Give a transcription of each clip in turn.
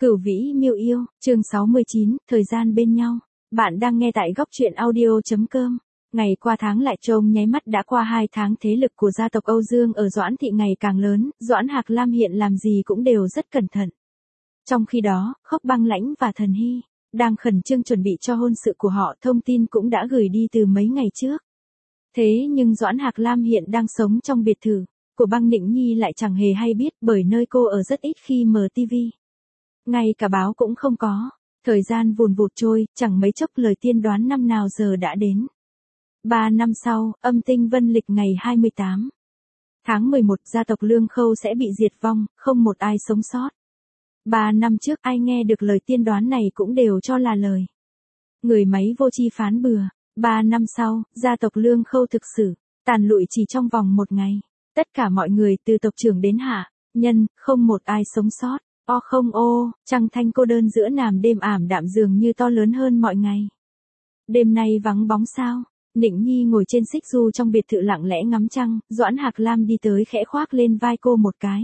Cửu Vĩ Miêu Yêu, chương 69, thời gian bên nhau. Bạn đang nghe tại góc truyện audio.com. Ngày qua tháng lại trông nháy mắt đã qua 2 tháng, thế lực của gia tộc Âu Dương ở Doãn Thị ngày càng lớn, Doãn Hạc Lam hiện làm gì cũng đều rất cẩn thận. Trong khi đó, Khốc Băng Lãnh và Thần Hy đang khẩn trương chuẩn bị cho hôn sự của họ, thông tin cũng đã gửi đi từ mấy ngày trước. Thế nhưng Doãn Hạc Lam hiện đang sống trong biệt thự của Băng Nịnh Nhi lại chẳng hề hay biết, bởi nơi cô ở rất ít khi mở tivi. Ngay cả báo cũng không có. Thời gian vùn vụt trôi, chẳng mấy chốc lời tiên đoán năm nào giờ đã đến. 3 năm sau, âm tinh vân lịch ngày 28 tháng 11, gia tộc Lương Khâu sẽ bị diệt vong, không một ai sống sót. 3 năm trước ai nghe được lời tiên đoán này cũng đều cho là lời người máy vô tri phán bừa. 3 năm sau, gia tộc Lương Khâu thực sự tàn lụi chỉ trong vòng một ngày. Tất cả mọi người từ tộc trưởng đến hạ nhân, không một ai sống sót. O không ô, trăng thanh cô đơn giữa nàm đêm ảm đạm dường như to lớn hơn mọi ngày. Đêm nay vắng bóng sao. Nịnh Nhi ngồi trên xích du trong biệt thự lặng lẽ ngắm trăng, Doãn Hạc Lam đi tới khẽ khoác lên vai cô một cái.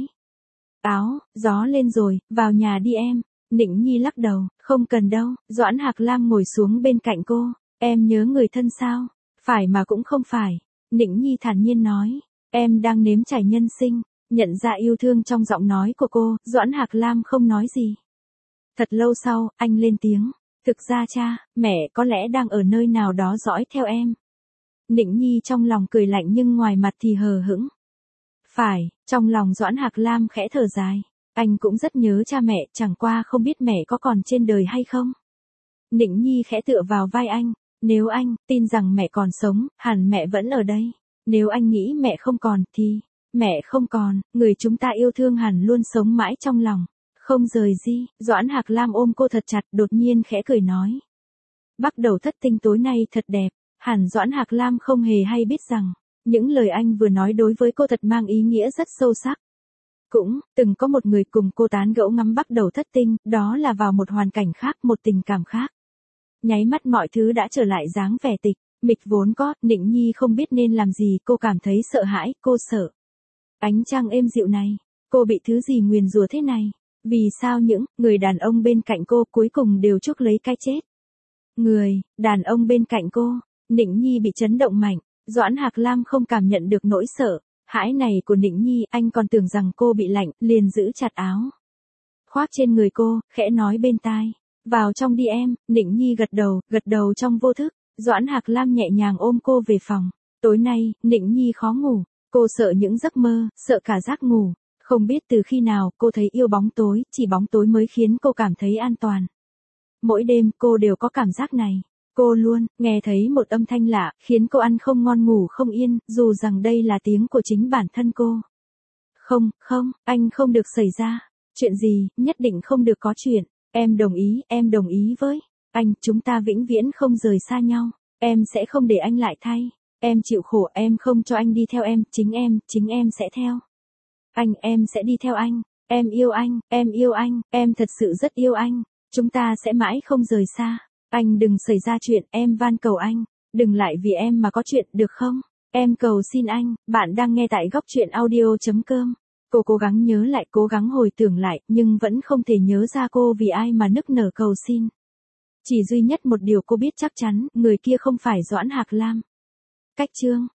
Áo, gió lên rồi, vào nhà đi em. Nịnh Nhi lắc đầu, không cần đâu. Doãn Hạc Lam ngồi xuống bên cạnh cô. Em nhớ người thân sao? Phải mà cũng không phải. Nịnh Nhi thản nhiên nói. Em đang nếm trải nhân sinh. Nhận ra yêu thương trong giọng nói của cô, Doãn Hạc Lam không nói gì. Thật lâu sau, anh lên tiếng. Thực ra cha, mẹ có lẽ đang ở nơi nào đó dõi theo em. Nịnh Nhi trong lòng cười lạnh nhưng ngoài mặt thì hờ hững. Phải, trong lòng Doãn Hạc Lam khẽ thở dài. Anh cũng rất nhớ cha mẹ, chẳng qua không biết mẹ có còn trên đời hay không. Nịnh Nhi khẽ tựa vào vai anh. Nếu anh tin rằng mẹ còn sống, hẳn mẹ vẫn ở đây. Nếu anh nghĩ mẹ không còn, thì mẹ không còn, người chúng ta yêu thương hẳn luôn sống mãi trong lòng. Không rời gì. Doãn Hạc Lam ôm cô thật chặt, đột nhiên khẽ cười nói. Bắt đầu thất tinh tối nay thật đẹp. Hẳn Doãn Hạc Lam không hề hay biết rằng, những lời anh vừa nói đối với cô thật mang ý nghĩa rất sâu sắc. Cũng, từng có một người cùng cô tán gẫu ngắm bắt đầu thất tinh, đó là vào một hoàn cảnh khác, một tình cảm khác. Nháy mắt mọi thứ đã trở lại dáng vẻ tịch mịch vốn có. Nịnh Nhi không biết nên làm gì, cô cảm thấy sợ hãi, cô sợ ánh trăng êm dịu này. Cô bị thứ gì nguyền rủa thế này? Vì sao những người đàn ông bên cạnh cô cuối cùng đều chuốc lấy cái chết? Người đàn ông bên cạnh cô. Nịnh Nhi bị chấn động mạnh. Doãn Hạc Lam không cảm nhận được nỗi sợ hãi này của Nịnh Nhi, anh còn tưởng rằng cô bị lạnh, liền giữ chặt áo khoác trên người cô, khẽ nói bên tai. Vào trong đi em. Nịnh Nhi gật đầu trong vô thức. Doãn Hạc Lam nhẹ nhàng ôm cô về phòng. Tối nay, Nịnh Nhi khó ngủ. Cô sợ những giấc mơ, sợ cả giấc ngủ. Không biết từ khi nào cô thấy yêu bóng tối, chỉ bóng tối mới khiến cô cảm thấy an toàn. Mỗi đêm cô đều có cảm giác này. Cô luôn nghe thấy một âm thanh lạ, khiến cô ăn không ngon ngủ không yên, dù rằng đây là tiếng của chính bản thân cô. Không, anh không được xảy ra. Chuyện gì, nhất định không được có chuyện. Em đồng ý với anh, chúng ta vĩnh viễn không rời xa nhau. Em sẽ không để anh lại thay. Em chịu khổ, em không cho anh đi theo em, chính em sẽ theo. Em sẽ đi theo anh. Em yêu anh, em thật sự rất yêu anh. Chúng ta sẽ mãi không rời xa. Anh đừng xảy ra chuyện, em van cầu anh. Đừng lại vì em mà có chuyện, được không? Em cầu xin anh. Bạn đang nghe tại góc truyện audio.com. Cô cố gắng nhớ lại, cố gắng hồi tưởng lại, nhưng vẫn không thể nhớ ra cô vì ai mà nức nở cầu xin. Chỉ duy nhất một điều cô biết chắc chắn, người kia không phải Doãn Hạc Lam. Cách chương